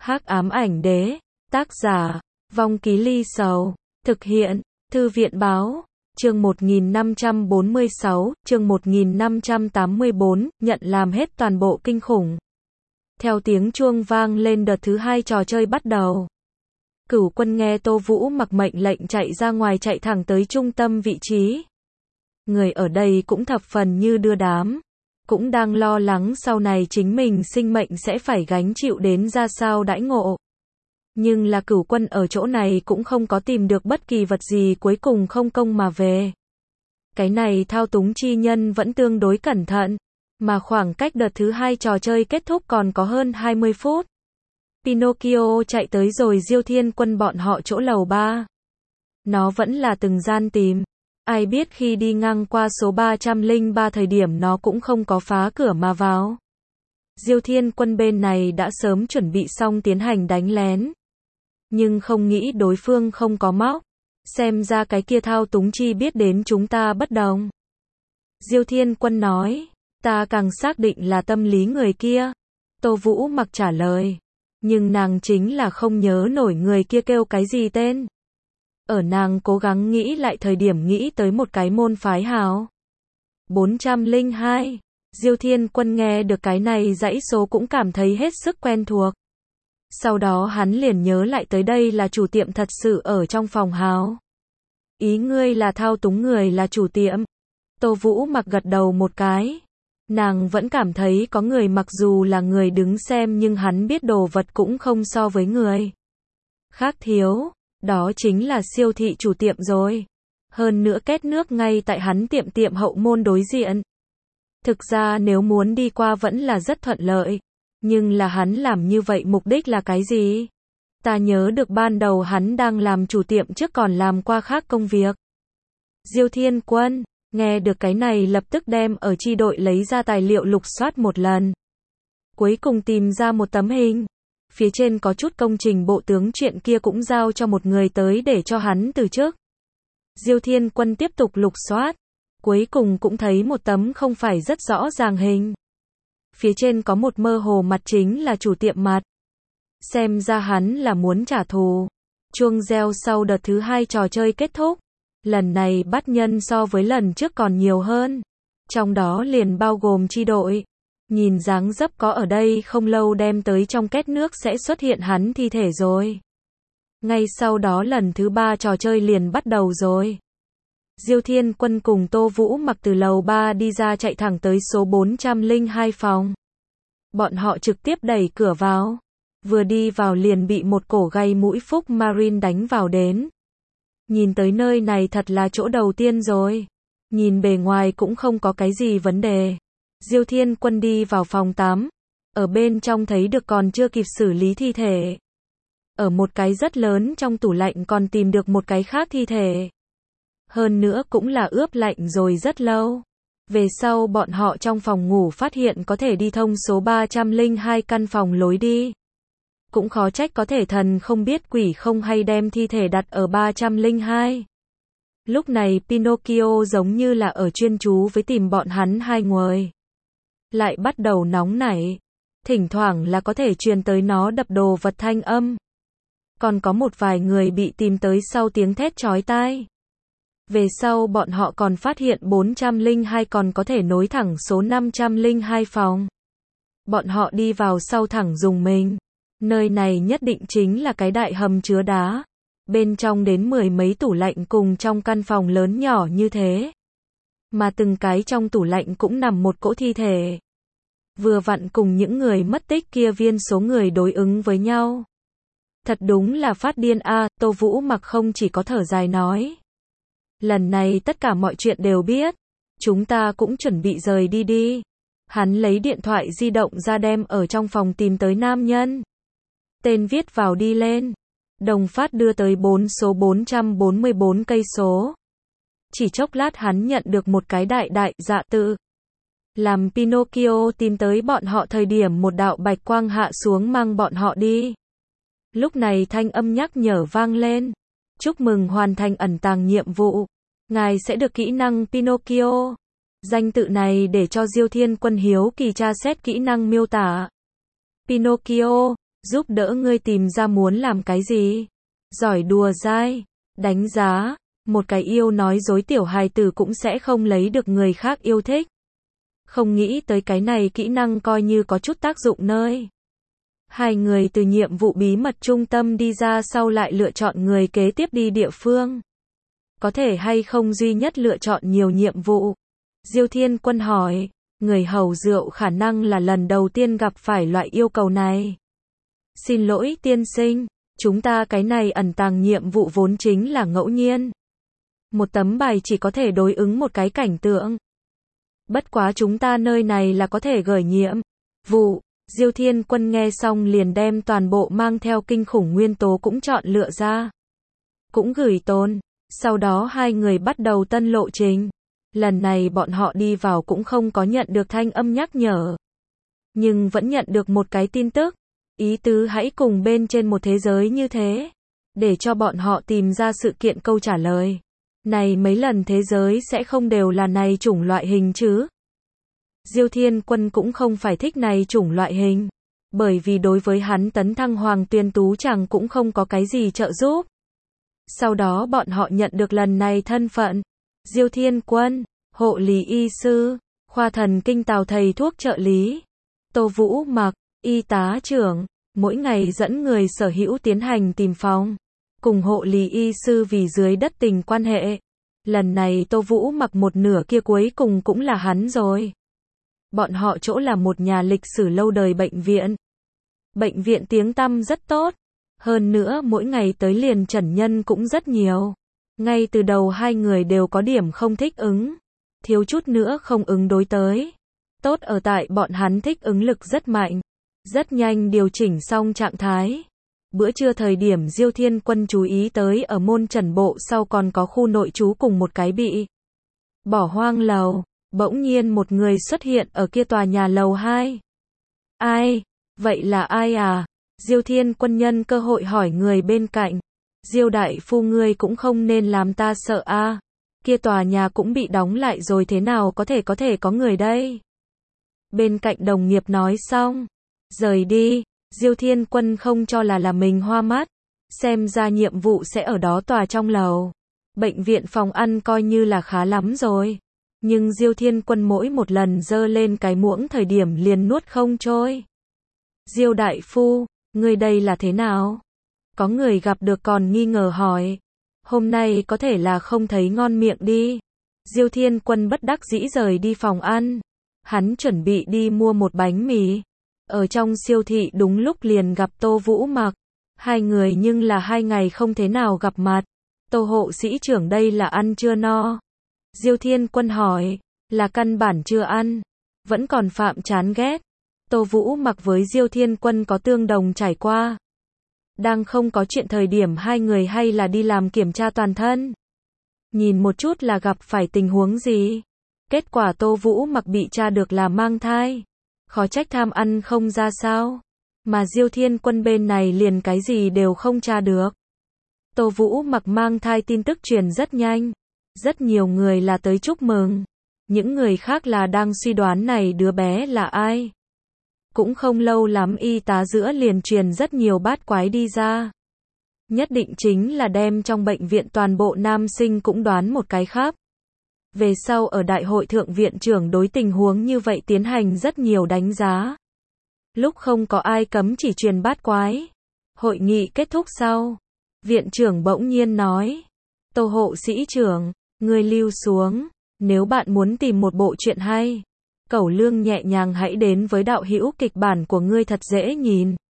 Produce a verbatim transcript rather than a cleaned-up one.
Hắc ám ảnh đế, tác giả, Vong Ký Ly Sầu, thực hiện, Thư viện báo, chương một nghìn năm trăm bốn mươi sáu, chương một nghìn năm trăm tám mươi bốn, nhận làm hết toàn bộ kinh khủng. Theo tiếng chuông vang lên đợt thứ hai trò chơi bắt đầu. Cửu Quân nghe Tô Vũ mặc mệnh lệnh chạy ra ngoài, chạy thẳng tới trung tâm vị trí. Người ở đây cũng thập phần như đưa đám, cũng đang lo lắng sau này chính mình sinh mệnh sẽ phải gánh chịu đến ra sao đãi ngộ. Nhưng là Cửu Quân ở chỗ này cũng không có tìm được bất kỳ vật gì, cuối cùng không công mà về. Cái này thao túng chi nhân vẫn tương đối cẩn thận, mà khoảng cách đợt thứ hai trò chơi kết thúc còn có hơn hai mươi phút. Pinocchio chạy tới rồi Diêu Thiên Quân bọn họ chỗ lầu ba. Nó vẫn là từng gian tìm. Ai biết khi đi ngang qua số ba trăm lẻ ba thời điểm nó cũng không có phá cửa mà vào. Diêu Thiên Quân bên này đã sớm chuẩn bị xong tiến hành đánh lén. Nhưng không nghĩ đối phương không có móc. Xem ra cái kia thao túng chi biết đến chúng ta bất đồng. Diêu Thiên Quân nói, ta càng xác định là tâm lý người kia. Tô Vũ mặc trả lời. Nhưng nàng chính là không nhớ nổi người kia kêu cái gì tên. Ở nàng cố gắng nghĩ lại thời điểm nghĩ tới một cái môn phái hào. bốn trăm lẻ hai. Diêu Thiên Quân nghe được cái này dãy số cũng cảm thấy hết sức quen thuộc. Sau đó hắn liền nhớ lại tới đây là chủ tiệm thật sự ở trong phòng hào. Ý ngươi là thao túng người là chủ tiệm. Tô Vũ mặc gật đầu một cái. Nàng vẫn cảm thấy có người mặc dù là người đứng xem nhưng hắn biết đồ vật cũng không so với người khác thiếu. Đó chính là siêu thị chủ tiệm rồi. Hơn nữa kết nước ngay tại hắn tiệm tiệm hậu môn đối diện. Thực ra nếu muốn đi qua vẫn là rất thuận lợi. Nhưng là hắn làm như vậy mục đích là cái gì? Ta nhớ được ban đầu hắn đang làm chủ tiệm trước còn làm qua khác công việc. Diêu Thiên Quân nghe được cái này lập tức đem ở chi đội lấy ra tài liệu lục soát một lần. Cuối cùng tìm ra một tấm hình. Phía trên có chút công trình bộ tướng chuyện kia cũng giao cho một người tới để cho hắn từ chức. Diêu Thiên Quân tiếp tục lục soát. Cuối cùng cũng thấy một tấm không phải rất rõ ràng hình. Phía trên có một mơ hồ mặt chính là chủ tiệm mặt. Xem ra hắn là muốn trả thù. Chuông reo sau đợt thứ hai trò chơi kết thúc. Lần này bắt nhân so với lần trước còn nhiều hơn. Trong đó liền bao gồm chi đội. Nhìn dáng dấp có ở đây không lâu đem tới trong két nước sẽ xuất hiện hắn thi thể rồi. Ngay sau đó lần thứ ba trò chơi liền bắt đầu rồi. Diêu Thiên Quân cùng Tô Vũ mặc từ lầu ba đi ra chạy thẳng tới số bốn trăm lẻ hai phòng. Bọn họ trực tiếp đẩy cửa vào. Vừa đi vào liền bị một cổ gai mũi Phúc Marine đánh vào đến. Nhìn tới nơi này thật là chỗ đầu tiên rồi. Nhìn bề ngoài cũng không có cái gì vấn đề. Diêu Thiên Quân đi vào phòng tắm. Ở bên trong thấy được còn chưa kịp xử lý thi thể. Ở một cái rất lớn trong tủ lạnh còn tìm được một cái khác thi thể. Hơn nữa cũng là ướp lạnh rồi rất lâu. Về sau bọn họ trong phòng ngủ phát hiện có thể đi thông số ba trăm lẻ hai căn phòng lối đi. Cũng khó trách có thể thần không biết quỷ không hay đem thi thể đặt ở ba trăm lẻ hai. Lúc này Pinocchio giống như là ở chuyên chú với tìm bọn hắn hai người. Lại bắt đầu nóng nảy. Thỉnh thoảng là có thể truyền tới nó đập đồ vật thanh âm. Còn có một vài người bị tìm tới sau tiếng thét chói tai. Về sau bọn họ còn phát hiện bốn trăm lẻ hai còn có thể nối thẳng số năm trăm lẻ hai phòng. Bọn họ đi vào sau thẳng dùng mình. Nơi này nhất định chính là cái đại hầm chứa đá. Bên trong đến mười mấy tủ lạnh cùng trong căn phòng lớn nhỏ như thế. Mà từng cái trong tủ lạnh cũng nằm một cỗ thi thể. Vừa vặn cùng những người mất tích kia viên số người đối ứng với nhau. Thật đúng là phát điên a. À, Tô Vũ mặc không chỉ có thở dài nói. Lần này tất cả mọi chuyện đều biết. Chúng ta cũng chuẩn bị rời đi đi. Hắn lấy điện thoại di động ra đem ở trong phòng tìm tới nam nhân. Tên viết vào đi lên. Đồng phát đưa tới bốn số bốn trăm bốn mươi bốn cây số. Chỉ chốc lát hắn nhận được một cái đại đại dạ tự. Làm Pinocchio tìm tới bọn họ thời điểm một đạo bạch quang hạ xuống mang bọn họ đi. Lúc này thanh âm nhắc nhở vang lên. Chúc mừng hoàn thành ẩn tàng nhiệm vụ. Ngài sẽ được kỹ năng Pinocchio. Danh tự này để cho Diêu Thiên Quân hiếu kỳ tra xét kỹ năng miêu tả. Pinocchio, Giúp đỡ ngươi tìm ra muốn làm cái gì. Giỏi đùa dai, đánh giá, một cái yêu nói dối tiểu hài tử cũng sẽ không lấy được người khác yêu thích. Không nghĩ tới cái này kỹ năng coi như có chút tác dụng nơi. Hai người từ nhiệm vụ bí mật trung tâm đi ra sau lại lựa chọn người kế tiếp đi địa phương. Có thể hay không duy nhất lựa chọn nhiều nhiệm vụ? Diêu Thiên Quân hỏi, người hầu rượu khả năng là lần đầu tiên gặp phải loại yêu cầu này. Xin lỗi tiên sinh, chúng ta cái này ẩn tàng nhiệm vụ vốn chính là ngẫu nhiên. Một tấm bài chỉ có thể đối ứng một cái cảnh tượng. Bất quá chúng ta nơi này là có thể gửi nhiệm vụ. Diêu Thiên Quân nghe xong liền đem toàn bộ mang theo kinh khủng nguyên tố cũng chọn lựa ra. Cũng gửi tồn. Sau đó hai người bắt đầu tân lộ trình. Lần này bọn họ đi vào cũng không có nhận được thanh âm nhắc nhở. Nhưng vẫn nhận được một cái tin tức. Ý tứ hãy cùng bên trên một thế giới như thế. Để cho bọn họ tìm ra sự kiện câu trả lời. Này mấy lần thế giới sẽ không đều là này chủng loại hình chứ. Diêu Thiên Quân cũng không phải thích này chủng loại hình. Bởi vì đối với hắn tấn thăng Hoàng Tuyên Tú chẳng cũng không có cái gì trợ giúp. Sau đó bọn họ nhận được lần này thân phận. Diêu Thiên Quân, hộ lý y sư, khoa thần kinh Tào thầy thuốc trợ lý. Tô Vũ Mặc, y tá trưởng, mỗi ngày dẫn người sở hữu tiến hành tìm phòng. Cùng hộ lý y sư vì dưới đất tình quan hệ. Lần này Tô Vũ Mặc một nửa kia cuối cùng cũng là hắn rồi. Bọn họ chỗ là một nhà lịch sử lâu đời bệnh viện. Bệnh viện tiếng tăm rất tốt. Hơn nữa mỗi ngày tới liền trần nhân cũng rất nhiều. Ngay từ đầu hai người đều có điểm không thích ứng. Thiếu chút nữa không ứng đối tới. Tốt ở tại bọn hắn thích ứng lực rất mạnh. Rất nhanh điều chỉnh xong trạng thái. Bữa trưa thời điểm Diêu Thiên Quân chú ý tới ở môn trần bộ sau còn có khu nội trú cùng một cái bị bỏ hoang lầu. Bỗng nhiên một người xuất hiện ở kia tòa nhà lầu hai. Ai? Vậy là ai à? Diêu Thiên Quân nhân cơ hội hỏi người bên cạnh. Diêu đại phu ngươi cũng không nên làm ta sợ a. À. Kia tòa nhà cũng bị đóng lại rồi thế nào có thể có thể có người đây? Bên cạnh đồng nghiệp nói xong. Rời đi. Diêu Thiên Quân không cho là là mình hoa mắt. Xem ra nhiệm vụ sẽ ở đó tòa trong lầu. Bệnh viện phòng ăn coi như là khá lắm rồi. Nhưng Diêu Thiên Quân mỗi một lần dơ lên cái muỗng thời điểm liền nuốt không trôi. Diêu đại phu, người đây là thế nào? Có người gặp được còn nghi ngờ hỏi. Hôm nay có thể là không thấy ngon miệng đi. Diêu Thiên Quân bất đắc dĩ rời đi phòng ăn. Hắn chuẩn bị đi mua một bánh mì. Ở trong siêu thị đúng lúc liền gặp Tô Vũ Mặc. Hai người nhưng là hai ngày không thế nào gặp mặt. Tô hộ sĩ trưởng đây là ăn chưa no? Diêu Thiên Quân hỏi, là căn bản chưa ăn, vẫn còn phạm chán ghét. Tô Vũ Mặc với Diêu Thiên Quân có tương đồng trải qua. Đang không có chuyện thời điểm hai người hay là đi làm kiểm tra toàn thân. Nhìn một chút là gặp phải tình huống gì. Kết quả Tô Vũ Mặc bị tra được là mang thai. Khó trách tham ăn không ra sao. Mà Diêu Thiên Quân bên này liền cái gì đều không tra được. Tô Vũ Mặc mang thai tin tức truyền rất nhanh. Rất nhiều người là tới chúc mừng. Những người khác là đang suy đoán này đứa bé là ai. Cũng không lâu lắm y tá giữa liền truyền rất nhiều bát quái đi ra. Nhất định chính là đem trong bệnh viện toàn bộ nam sinh cũng đoán một cái khắp. Về sau ở đại hội thượng viện trưởng đối tình huống như vậy tiến hành rất nhiều đánh giá. Lúc không có ai cấm chỉ truyền bát quái. Hội nghị kết thúc sau. Viện trưởng bỗng nhiên nói. Tô hộ sĩ trưởng, ngươi lưu xuống. Nếu bạn muốn tìm một bộ truyện hay. Cẩu Lương nhẹ nhàng hãy đến với đạo hữu kịch bản của ngươi thật dễ nhìn.